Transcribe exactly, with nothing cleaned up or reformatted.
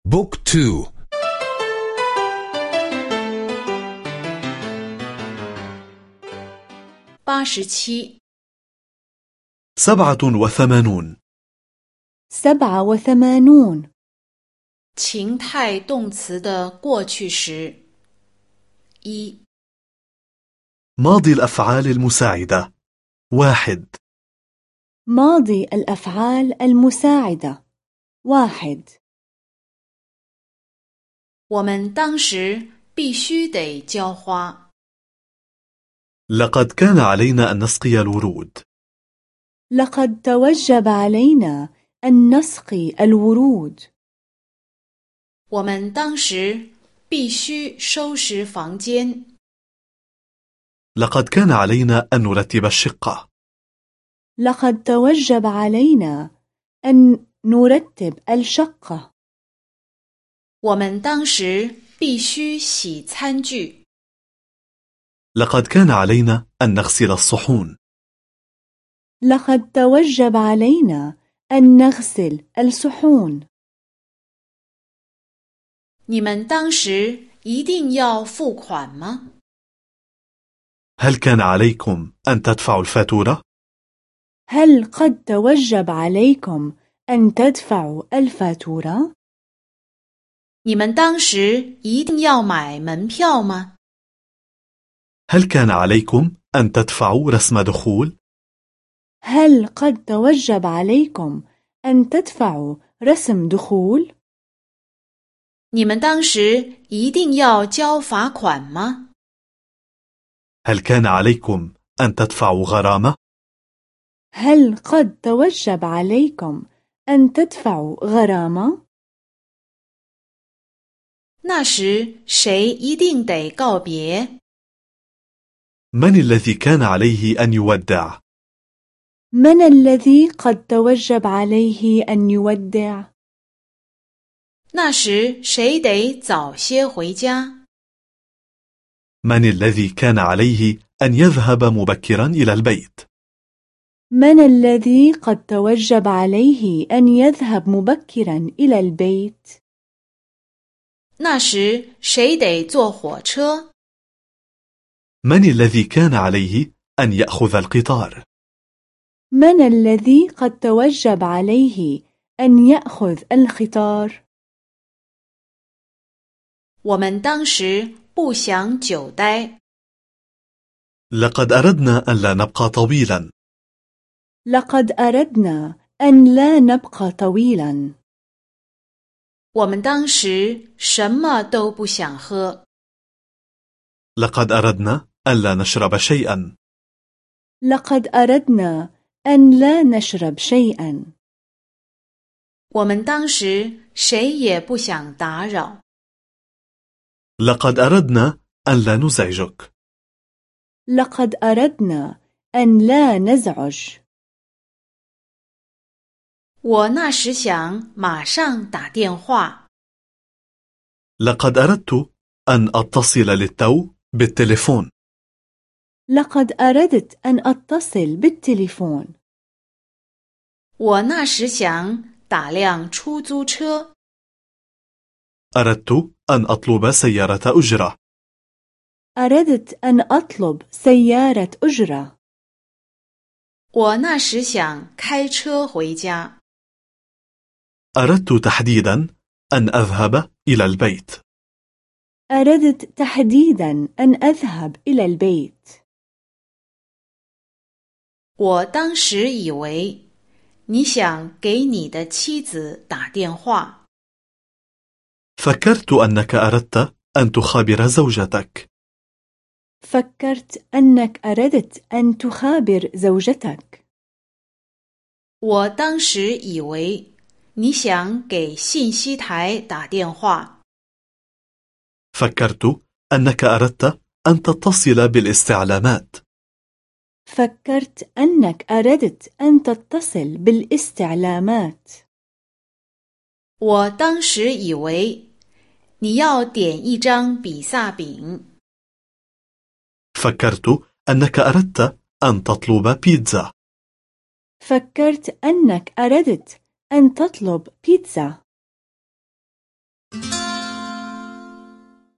بوك تو. 八十七 سبعة وثمانون. سبعة وثمانون. 情态动词的过去时。一 ماضي الأفعال المساعدة. واحد. ماضي الأفعال المساعدة. واحد. 我们当时必须得浇花。 لقد كان علينا أن نسقي الورود. لقد توجب علينا أن نسقي الورود. 我们当时必须收拾房间。 لقد كان علينا أن نرتب الشقة. لقد توجب علينا أن نرتب الشقة. 我们当时必须洗餐具。 لقد كان علينا أن نغسل الصحون. لقد توجب علينا أن نغسل الصحون. 你们当时一定要付款吗？ هل كان عليكم أن تدفعوا الفاتورة؟ هل قد توجب عليكم أن تدفعوا الفاتورة؟ 你们当时一定要买门票吗？ هل كان عليكم أن تدفعوا رسم دخول؟ هل قد توجب عليكم أن تدفعوا رسم دخول؟ 你们当时一定要交罚款吗？ هل كان عليكم أن تدفعوا غرامة؟ هل قد توجب عليكم أن تدفعوا غرامة؟ 那时谁一定得告别？ من الذي كان عليه أن يودع؟ من الذي قد توجب عليه أن يودع؟ 那时谁得早些回家？ من الذي كان عليه أن يذهب مبكرا إلى البيت؟ من الذي قد توجب عليه أن يذهب مبكرا إلى البيت؟ 那时谁得坐火车？ من الذي كان عليه أن يأخذ القطار؟ من الذي قد توجب عليه أن يأخذ القطار؟ 我们当时不想久待。 لقد أردنا أن لا نبقى طويلا. لقد أردنا أن لا نبقى طويلا. 我们当时什么都不想喝。 لقد أردنا أن لا نشرب شيئا. لقد أردنا أن لا نشرب شيئا. 我们当时谁也不想打扰。 لقد أردنا أن لا نزعجك. لقد أردنا أن لا نزعج. 我那时想马上打电话。 لقد أردت أن أتصل للتو بالتليفون. لقد أردت أن أتصل بالتليفون. 我那时想打辆出租车。 أردت أن أطلب سيارة أجرة. أردت أن أطلب سيارة أجرة. 我那时想开车回家。 أردت تحديدا أن أذهب إلى البيت. أردت تحديدا أن أذهب إلى البيت. 我当时以为你想给你的妻子打电话。 فكرت أنك أردت أن تخابر زوجتك. فكرت أنك أردت أن تخابر زوجتك. 我当时以为你想给信息台打电话。 فكرت أنك أردت أن تتصل بالاستعلامات. فكرت أنك أردت أن تتصل بالاستعلامات. 我当时以为你要点一张比萨饼。 فكرت أنك أردت أن تطلب بيتزا. فكرت أنك أردت أن تطلب بيتزا.